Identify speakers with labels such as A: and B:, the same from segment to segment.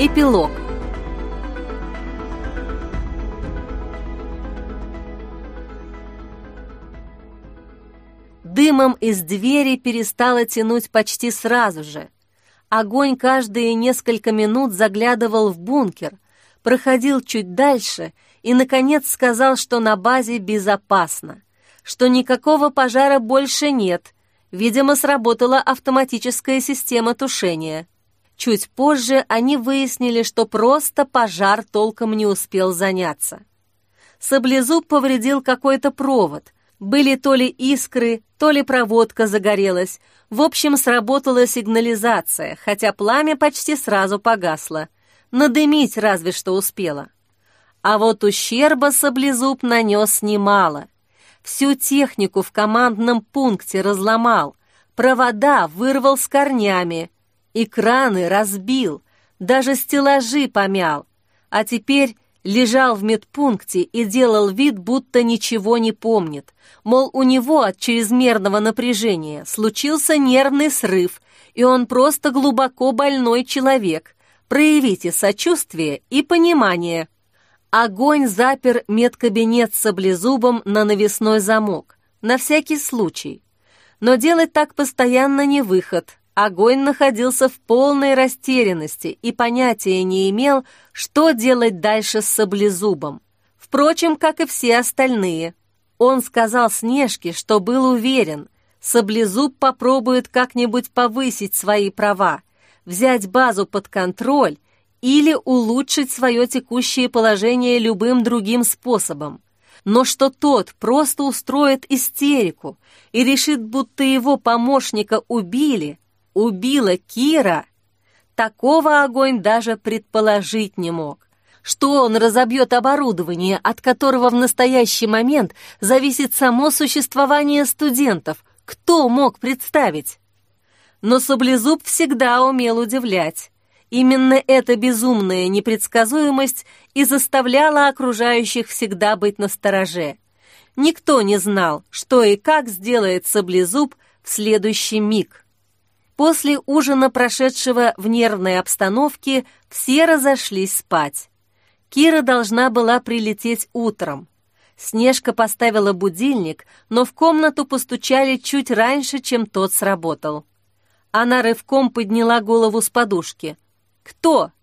A: Эпилог. Дымом из двери перестало тянуть почти сразу же. Огонь каждые несколько минут заглядывал в бункер, проходил чуть дальше и, наконец, сказал, что на базе безопасно, что никакого пожара больше нет. Видимо, сработала автоматическая система тушения. Чуть позже они выяснили, что просто пожар толком не успел заняться. Саблезуб повредил какой-то провод. Были то ли искры, то ли проводка загорелась. В общем, сработала сигнализация, хотя пламя почти сразу погасло. Надымить разве что успела. А вот ущерба Саблезуб нанес немало. Всю технику в командном пункте разломал, провода вырвал с корнями, экраны разбил, даже стеллажи помял, а теперь лежал в медпункте и делал вид, будто ничего не помнит. Мол, у него от чрезмерного напряжения случился нервный срыв, и он просто глубоко больной человек. Проявите сочувствие и понимание. Огонь запер медкабинет с Саблезубом на навесной замок, на всякий случай. Но делать так постоянно не выход. Огонь находился в полной растерянности и понятия не имел, что делать дальше с Саблезубом. Впрочем, как и все остальные. Он сказал Снежке, что был уверен, Саблезуб попробует как-нибудь повысить свои права, взять базу под контроль или улучшить свое текущее положение любым другим способом. Но что тот просто устроит истерику и решит, будто его помощника убила Кира, такого Огонь даже предположить не мог. Что он разобьет оборудование, от которого в настоящий момент зависит само существование студентов, кто мог представить? Но Саблезуб всегда умел удивлять. Именно эта безумная непредсказуемость и заставляла окружающих всегда быть настороже. Никто не знал, что и как сделает Саблезуб в следующий миг. После ужина, прошедшего в нервной обстановке, все разошлись спать. Кира должна была прилететь утром. Снежка поставила будильник, но в комнату постучали чуть раньше, чем тот сработал. Она рывком подняла голову с подушки. «Кто?»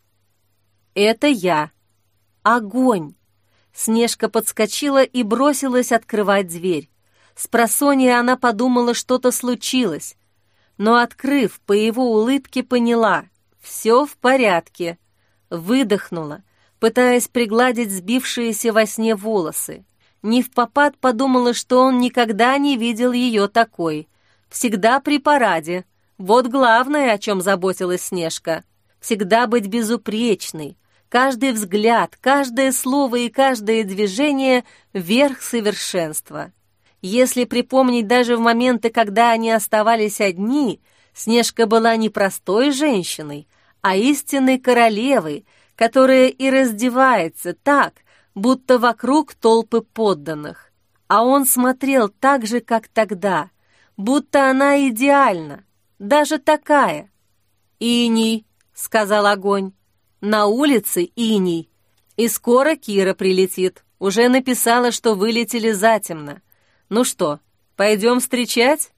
A: «Это я». «Огонь!» Снежка подскочила и бросилась открывать дверь. Спросонья она подумала, что-то случилось. Но, открыв, по его улыбке поняла — все в порядке. Выдохнула, пытаясь пригладить сбившиеся во сне волосы. Невпопад подумала, что он никогда не видел ее такой. Всегда при параде. Вот главное, о чем заботилась Снежка. Всегда быть безупречной. Каждый взгляд, каждое слово и каждое движение — верх совершенства. Если припомнить даже в моменты, когда они оставались одни, Снежка была не простой женщиной, а истинной королевой, которая и раздевается так, будто вокруг толпы подданных. А он смотрел так же, как тогда, будто она идеальна, даже такая. «Иней», — сказал Огонь, — «на улице иней, и скоро Кира прилетит, уже написала, что вылетели затемно. Ну что, пойдем встречать?»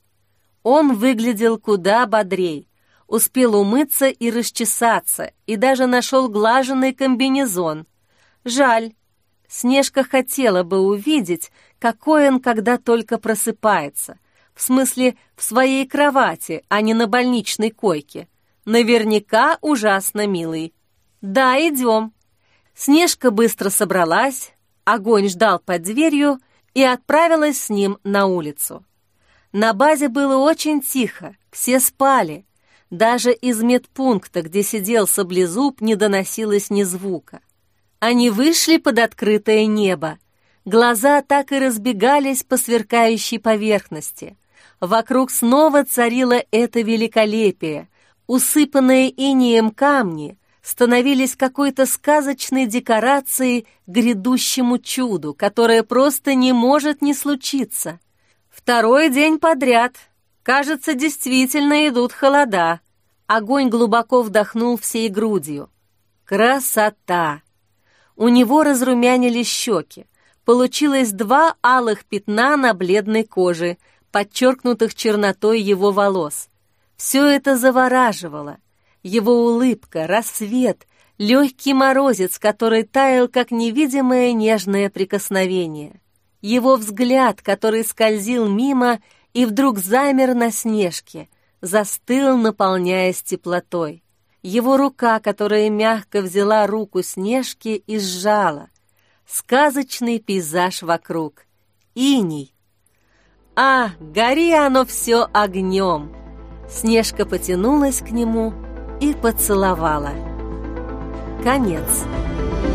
A: Он выглядел куда бодрей, успел умыться и расчесаться, и даже нашел глаженный комбинезон. Жаль, Снежка хотела бы увидеть, какой он, когда только просыпается. В смысле, в своей кровати, а не на больничной койке. Наверняка ужасно милый. «Да, идем». Снежка быстро собралась, Огонь ждал под дверью, и отправилась с ним на улицу. На базе было очень тихо, все спали. Даже из медпункта, где сидел Саблезуб, не доносилось ни звука. Они вышли под открытое небо. Глаза так и разбегались по сверкающей поверхности. Вокруг снова царило это великолепие. Усыпанные инеем камни становились какой-то сказочной декорацией к грядущему чуду, которое просто не может не случиться. Второй день подряд. Кажется, действительно идут холода. Огонь глубоко вдохнул всей грудью. Красота! У него разрумянились щеки. Получилось 2 алых пятна на бледной коже, подчеркнутых чернотой его волос. Все это завораживало. Его улыбка, рассвет, легкий морозец, который таял, как невидимое нежное прикосновение. Его взгляд, который скользил мимо и вдруг замер на Снежке, застыл, наполняясь теплотой. Его рука, которая мягко взяла руку Снежки и сжала. Сказочный пейзаж вокруг. Иней. А, гори оно все огнем! Снежка потянулась к нему и поцеловала. Конец.